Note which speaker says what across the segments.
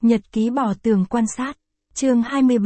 Speaker 1: Nhật ký bỏ tường quan sát. Chương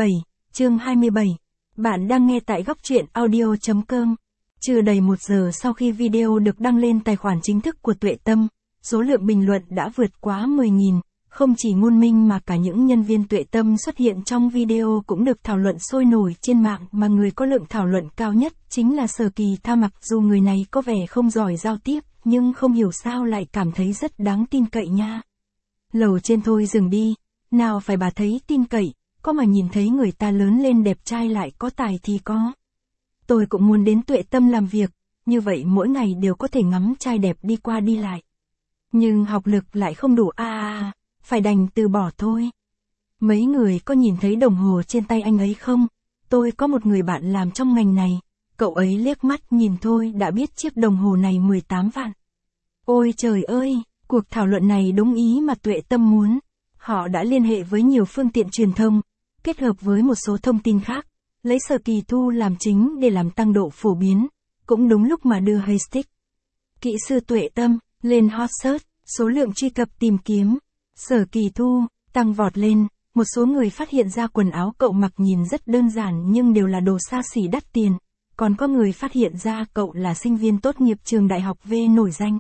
Speaker 1: 27. Bạn đang nghe tại góc truyện audio.com. Chưa đầy 1 giờ sau khi video được đăng lên tài khoản chính thức của Tuệ Tâm, số lượng bình luận đã vượt quá 10.000. Không chỉ Ngôn Minh mà cả những nhân viên Tuệ Tâm xuất hiện trong video cũng được thảo luận sôi nổi trên mạng, mà người có lượng thảo luận cao nhất chính là Sở Kỳ Tha. Mặc dù người này có vẻ không giỏi giao tiếp, nhưng không hiểu sao lại cảm thấy rất đáng tin cậy nha. Lầu trên thôi dừng đi, nào phải bà thấy tin cậy, có mà nhìn thấy người ta lớn lên đẹp trai lại có tài thì có. Tôi cũng muốn đến Tuệ Tâm làm việc, như vậy mỗi ngày đều có thể ngắm trai đẹp đi qua đi lại. Nhưng học lực lại không đủ phải đành từ bỏ thôi. Mấy người có nhìn thấy đồng hồ trên tay anh ấy không? Tôi có một người bạn làm trong ngành này, cậu ấy liếc mắt nhìn thôi đã biết chiếc đồng hồ này 18 vạn. Ôi trời ơi, cuộc thảo luận này đúng ý mà Tuệ Tâm muốn. Họ đã liên hệ với nhiều phương tiện truyền thông, kết hợp với một số thông tin khác, lấy Sở Kỳ Thu làm chính để làm tăng độ phổ biến, cũng đúng lúc mà đưa hashtag kỹ sư Tuệ Tâm lên hot search, số lượng truy cập tìm kiếm Sở Kỳ Thu tăng vọt lên. Một số người phát hiện ra quần áo cậu mặc nhìn rất đơn giản nhưng đều là đồ xa xỉ đắt tiền, còn có người phát hiện ra cậu là sinh viên tốt nghiệp trường đại học V nổi danh.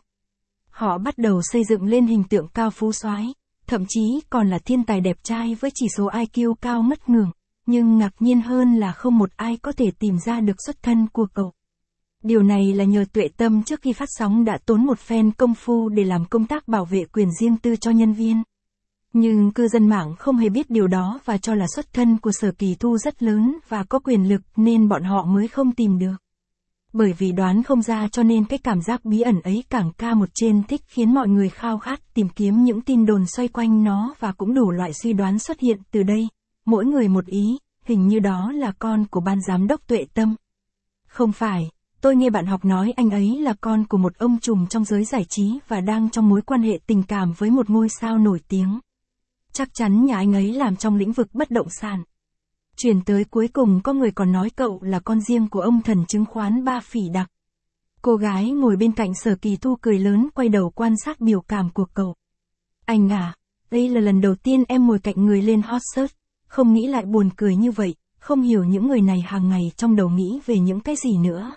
Speaker 1: Họ bắt đầu xây dựng lên hình tượng cao phú soái, thậm chí còn là thiên tài đẹp trai với chỉ số IQ cao mất ngưỡng, nhưng ngạc nhiên hơn là không một ai có thể tìm ra được xuất thân của cậu. Điều này là nhờ Tuệ Tâm trước khi phát sóng đã tốn một phen công phu để làm công tác bảo vệ quyền riêng tư cho nhân viên. Nhưng cư dân mạng không hề biết điều đó và cho là xuất thân của Sở Kỳ Thu rất lớn và có quyền lực nên bọn họ mới không tìm được. Bởi vì đoán không ra cho nên cái cảm giác bí ẩn ấy càng ca một trên thích khiến mọi người khao khát tìm kiếm những tin đồn xoay quanh nó, và cũng đủ loại suy đoán xuất hiện từ đây, mỗi người một ý, hình như đó là con của ban giám đốc Tuệ Tâm. Không phải, tôi nghe bạn học nói anh ấy là con của một ông trùm trong giới giải trí và đang trong mối quan hệ tình cảm với một ngôi sao nổi tiếng. Chắc chắn nhà anh ấy làm trong lĩnh vực bất động sản. Chuyển tới cuối cùng có người còn nói cậu là con riêng của ông thần chứng khoán Ba Phỉ Đặc. Cô gái ngồi bên cạnh Sở Kỳ Thu cười lớn quay đầu quan sát biểu cảm của cậu. Anh à, đây là lần đầu tiên em ngồi cạnh người lên hot search, không nghĩ lại buồn cười như vậy, không hiểu những người này hàng ngày trong đầu nghĩ về những cái gì nữa.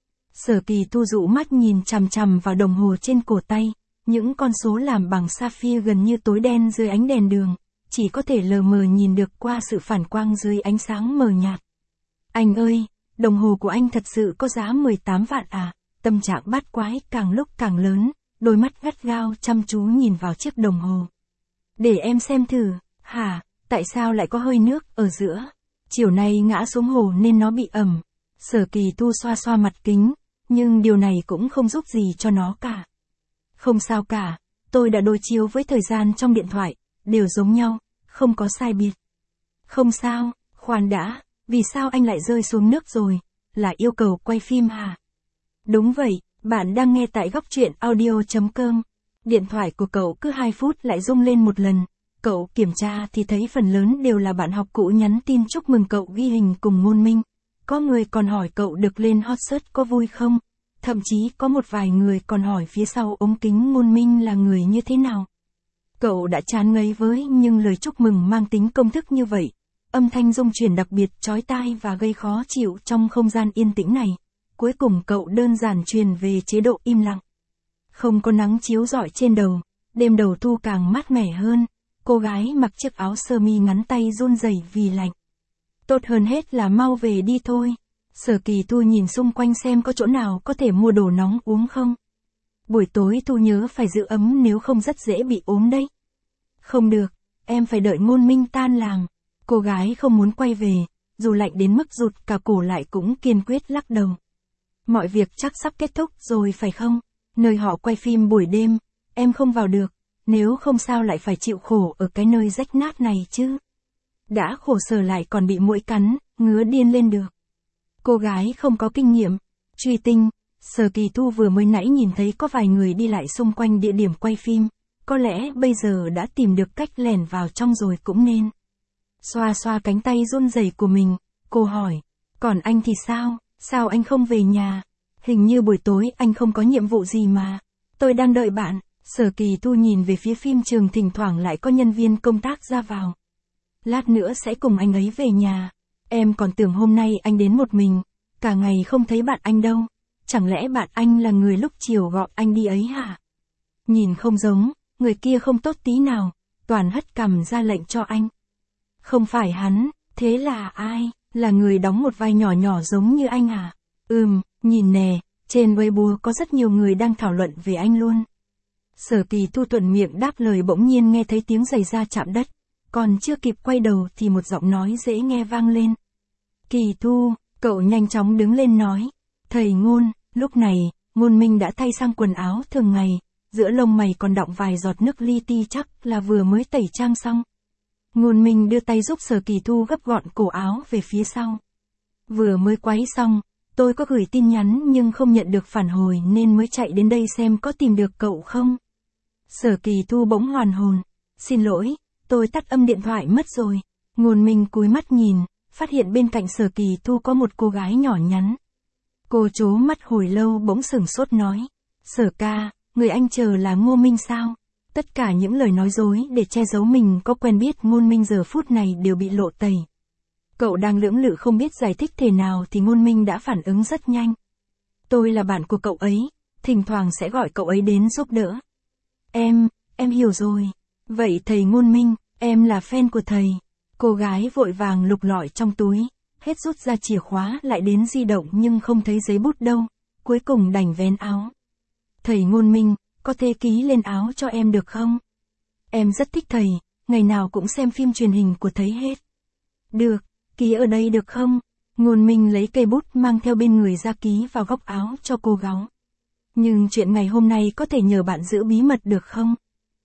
Speaker 1: Sở Kỳ Thu dụ mắt nhìn chằm chằm vào đồng hồ trên cổ tay, những con số làm bằng sapphire gần như tối đen dưới ánh đèn đường, chỉ có thể lờ mờ nhìn được qua sự phản quang dưới ánh sáng mờ nhạt. Anh ơi, đồng hồ của anh thật sự có giá 18 vạn à? Tâm trạng bát quái càng lúc càng lớn, đôi mắt gắt gao chăm chú nhìn vào chiếc đồng hồ. Để em xem thử. Hả, tại sao lại có hơi nước ở giữa? Chiều nay ngã xuống hồ nên nó bị ẩm. Sở Kỳ Thu xoa xoa mặt kính, nhưng điều này cũng không giúp gì cho nó cả. Không sao cả, tôi đã đối chiếu với thời gian trong điện thoại, đều giống nhau, không có sai biệt. Không sao, khoan đã, vì sao anh lại rơi xuống nước rồi? Là yêu cầu quay phim hả? Đúng vậy, bạn đang nghe tại góc truyện audio.com. Điện thoại của cậu cứ 2 phút lại rung lên một lần. Cậu kiểm tra thì thấy phần lớn đều là bạn học cũ nhắn tin chúc mừng cậu ghi hình cùng Ngôn Minh. Có người còn hỏi cậu được lên hot search có vui không? Thậm chí có một vài người còn hỏi phía sau ống kính Ngôn Minh là người như thế nào. Cậu đã chán ngấy với nhưng lời chúc mừng mang tính công thức như vậy. Âm thanh rung chuyển đặc biệt chói tai và gây khó chịu trong không gian yên tĩnh này. Cuối cùng cậu đơn giản truyền về chế độ im lặng. Không có nắng chiếu rọi trên đầu, đêm đầu thu càng mát mẻ hơn. Cô gái mặc chiếc áo sơ mi ngắn tay run rẩy vì lạnh. Tốt hơn hết là mau về đi thôi. Sở Kỳ Thu nhìn xung quanh xem có chỗ nào có thể mua đồ nóng uống không. Buổi tối Thu nhớ phải giữ ấm nếu không rất dễ bị ốm đấy. Không được, em phải đợi Ngôn Minh tan làm. Cô gái không muốn quay về, dù lạnh đến mức rụt cả cổ lại cũng kiên quyết lắc đầu. Mọi việc chắc sắp kết thúc rồi phải không? Nơi họ quay phim buổi đêm, em không vào được, nếu không sao lại phải chịu khổ ở cái nơi rách nát này chứ. Đã khổ sở lại còn bị muỗi cắn, ngứa điên lên được. Cô gái không có kinh nghiệm. Truy tinh, Sở Kỳ Thu vừa mới nãy nhìn thấy có vài người đi lại xung quanh địa điểm quay phim, có lẽ bây giờ đã tìm được cách lẻn vào trong rồi cũng nên. Xoa xoa cánh tay run rẩy của mình, cô hỏi, còn anh thì sao, sao anh không về nhà? Hình như buổi tối anh không có nhiệm vụ gì mà. Tôi đang đợi bạn, Sở Kỳ Thu nhìn về phía phim trường, thỉnh thoảng lại có nhân viên công tác ra vào. Lát nữa sẽ cùng anh ấy về nhà. Em còn tưởng hôm nay anh đến một mình, cả ngày không thấy bạn anh đâu. Chẳng lẽ bạn anh là người lúc chiều gọi anh đi ấy hả? Nhìn không giống, người kia không tốt tí nào, toàn hất cằm ra lệnh cho anh. Không phải hắn, thế là ai? Là người đóng một vai nhỏ nhỏ giống như anh à? Nhìn nè, trên Weibo có rất nhiều người đang thảo luận về anh luôn. Sở Kỳ Thu thuận miệng đáp lời, bỗng nhiên nghe thấy tiếng giày da chạm đất. Còn chưa kịp quay đầu thì một giọng nói dễ nghe vang lên. Kỳ Thu, cậu nhanh chóng đứng lên nói. Thầy Ngôn, lúc này, Ngôn Minh đã thay sang quần áo thường ngày, giữa lông mày còn đọng vài giọt nước li ti, chắc là vừa mới tẩy trang xong. Ngôn Minh đưa tay giúp Sở Kỳ Thu gấp gọn cổ áo về phía sau. Vừa mới quấy xong, tôi có gửi tin nhắn nhưng không nhận được phản hồi nên mới chạy đến đây xem có tìm được cậu không. Sở Kỳ Thu bỗng hoàn hồn. Xin lỗi, tôi tắt âm điện thoại mất rồi. Ngôn Minh cúi mắt nhìn, phát hiện bên cạnh Sở Kỳ Thu có một cô gái nhỏ nhắn. Cô trố mắt hồi lâu bỗng sửng sốt nói. Sở ca, người anh chờ là Ngô Minh sao? Tất cả những lời nói dối để che giấu mình có quen biết Ngôn Minh giờ phút này đều bị lộ tẩy. Cậu đang lưỡng lự không biết giải thích thế nào thì Ngôn Minh đã phản ứng rất nhanh. Tôi là bạn của cậu ấy, thỉnh thoảng sẽ gọi cậu ấy đến giúp đỡ. Em hiểu rồi. Vậy thầy Ngôn Minh, em là fan của thầy. Cô gái vội vàng lục lọi trong túi, hết rút ra chìa khóa lại đến di động nhưng không thấy giấy bút đâu, cuối cùng đành vén áo. Thầy Ngôn Minh, có thể ký lên áo cho em được không? Em rất thích thầy, ngày nào cũng xem phim truyền hình của thầy hết. Được, ký ở đây được không? Ngôn Minh lấy cây bút mang theo bên người ra ký vào góc áo cho cô gái. Nhưng chuyện ngày hôm nay có thể nhờ bạn giữ bí mật được không?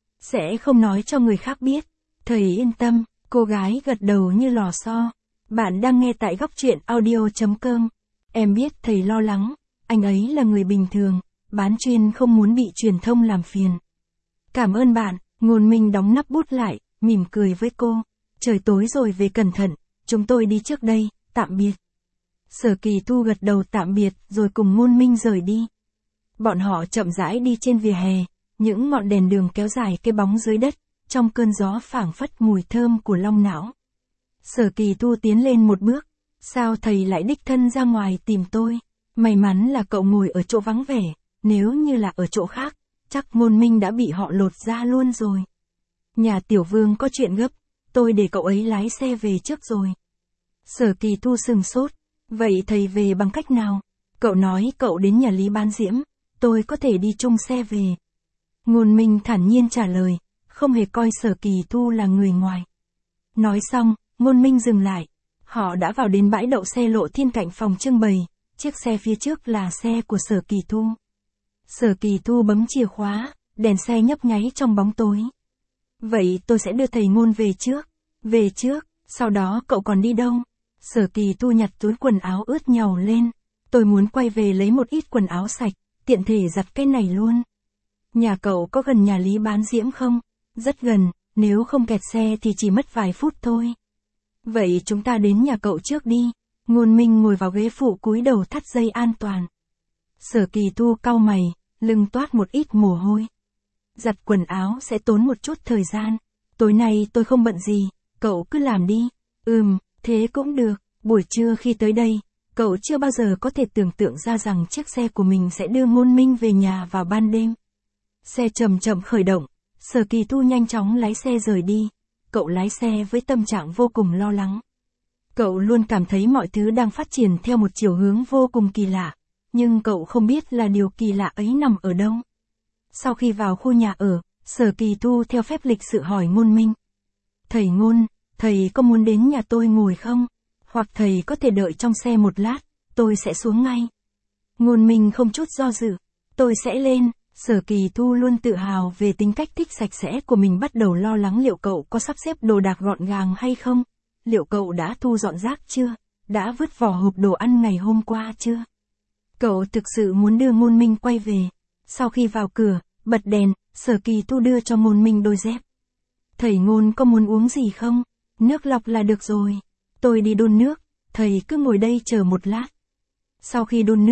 Speaker 1: Sẽ không nói cho người khác biết. Thầy yên tâm, cô gái gật đầu như lò xo. Bạn đang nghe tại góc truyện audio.com. Em biết thầy lo lắng, anh ấy là người bình thường, bán chuyên không muốn bị truyền thông làm phiền. Cảm ơn bạn. Ngôn Minh đóng nắp bút lại, mỉm cười với cô. Trời tối rồi, về cẩn thận, chúng tôi đi trước đây, tạm biệt. Sở Kỳ Thu gật đầu tạm biệt rồi cùng Ngôn Minh rời đi. Bọn họ chậm rãi đi trên vỉa hè, những ngọn đèn đường kéo dài cái bóng dưới đất, trong cơn gió phảng phất mùi thơm của long não. Sở Kỳ Thu tiến lên một bước. Sao thầy lại đích thân ra ngoài tìm tôi? May mắn là cậu ngồi ở chỗ vắng vẻ, nếu như là ở chỗ khác, chắc Ngôn Minh đã bị họ lột ra luôn rồi. Nhà Tiểu Vương có chuyện gấp, tôi để cậu ấy lái xe về trước rồi. Sở Kỳ Thu sừng sốt. Vậy thầy về bằng cách nào? Cậu nói cậu đến nhà Lý Bán Diễm, tôi có thể đi chung xe về. Ngôn Minh thản nhiên trả lời, không hề coi Sở Kỳ Thu là người ngoài. Nói xong, Ngôn Minh dừng lại. Họ đã vào đến bãi đậu xe Lộ Thiên cạnh phòng trưng bày, chiếc xe phía trước là xe của Sở Kỳ Thu. Sở Kỳ Thu bấm chìa khóa, đèn xe nhấp nháy trong bóng tối. Vậy tôi sẽ đưa thầy Ngôn về trước. Về trước, sau đó cậu còn đi đâu? Sở Kỳ Thu nhặt túi quần áo ướt nhàu lên. Tôi muốn quay về lấy một ít quần áo sạch, tiện thể giặt cái này luôn. Nhà cậu có gần nhà Lý Bán Diễm không? Rất gần, nếu không kẹt xe thì chỉ mất vài phút thôi. Vậy chúng ta đến nhà cậu trước đi. Ngôn Minh ngồi vào ghế phụ cúi đầu thắt dây an toàn. Sở Kỳ Thu cau mày, lưng toát một ít mồ hôi. Giặt quần áo sẽ tốn một chút thời gian. Tối nay tôi không bận gì, cậu cứ làm đi. Thế cũng được. Buổi trưa khi tới đây, cậu chưa bao giờ có thể tưởng tượng ra rằng chiếc xe của mình sẽ đưa Ngôn Minh về nhà vào ban đêm. Xe chậm chậm khởi động, Sở Kỳ Thu nhanh chóng lái xe rời đi. Cậu lái xe với tâm trạng vô cùng lo lắng. Cậu luôn cảm thấy mọi thứ đang phát triển theo một chiều hướng vô cùng kỳ lạ, nhưng cậu không biết là điều kỳ lạ ấy nằm ở đâu. Sau khi vào khu nhà ở, Sở Kỳ Thu theo phép lịch sự hỏi Ngôn Minh. Thầy Ngôn, thầy có muốn đến nhà tôi ngồi không? Hoặc thầy có thể đợi trong xe một lát, tôi sẽ xuống ngay. Ngôn Minh không chút do dự. Tôi sẽ lên. Sở Kỳ Thu luôn tự hào về tính cách thích sạch sẽ của mình, bắt đầu lo lắng liệu cậu có sắp xếp đồ đạc gọn gàng hay không? Liệu cậu đã thu dọn rác chưa? Đã vứt vỏ hộp đồ ăn ngày hôm qua chưa? Cậu thực sự muốn đưa Ngôn Minh quay về. Sau khi vào cửa, bật đèn, Sở Kỳ Thu đưa cho Ngôn Minh đôi dép. Thầy Ngôn có muốn uống gì không? Nước lọc là được rồi. Tôi đi đun nước, thầy cứ ngồi đây chờ một lát. Sau khi đun nước,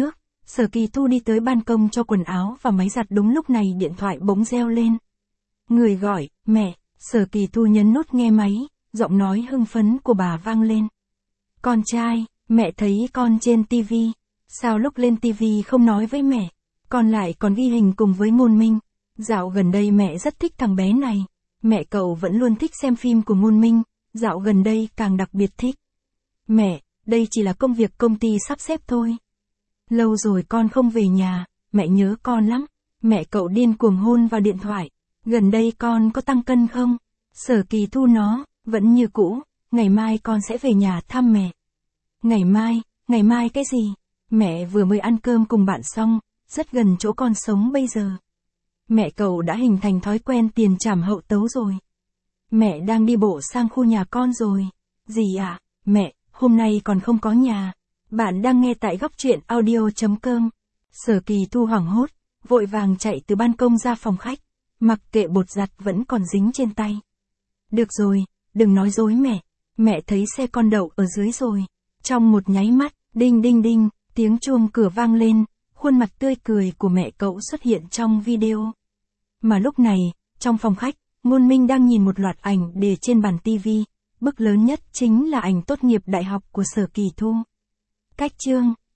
Speaker 1: Sở Kỳ Thu đi tới ban công cho quần áo và máy giặt, đúng lúc này điện thoại bỗng reo lên. Người gọi, mẹ. Sở Kỳ Thu nhấn nút nghe máy, giọng nói hưng phấn của bà vang lên. Con trai, mẹ thấy con trên TV. Sao lúc lên TV không nói với mẹ? Con lại còn ghi hình cùng với Ngôn Minh. Dạo gần đây mẹ rất thích thằng bé này. Mẹ cậu vẫn luôn thích xem phim của Ngôn Minh, dạo gần đây càng đặc biệt thích. Mẹ, đây chỉ là công việc công ty sắp xếp thôi. Lâu rồi con không về nhà, mẹ nhớ con lắm. Mẹ cậu điên cuồng hôn vào điện thoại. Gần đây con có tăng cân không? Sở Kỳ Thu nó, vẫn như cũ, ngày mai con sẽ về nhà thăm mẹ. Ngày mai cái gì? Mẹ vừa mới ăn cơm cùng bạn xong, rất gần chỗ con sống bây giờ. Mẹ cậu đã hình thành thói quen tiền trảm hậu tấu rồi. Mẹ đang đi bộ sang khu nhà con rồi. Gì ạ? Mẹ, hôm nay còn không có nhà. Bạn đang nghe tại góc truyện audio.com. Sở Kỳ Thu hoảng hốt, vội vàng chạy từ ban công ra phòng khách, mặc kệ bột giặt vẫn còn dính trên tay. Được rồi, đừng nói dối mẹ. Mẹ thấy xe con đậu ở dưới rồi. Trong một nháy mắt, đinh đinh đinh, tiếng chuông cửa vang lên, khuôn mặt tươi cười của mẹ cậu xuất hiện trong video. Mà lúc này, trong phòng khách, Ngôn Minh đang nhìn một loạt ảnh để trên bàn TV. Bức lớn nhất chính là ảnh tốt nghiệp đại học của Sở Kỳ Thu. Cách chương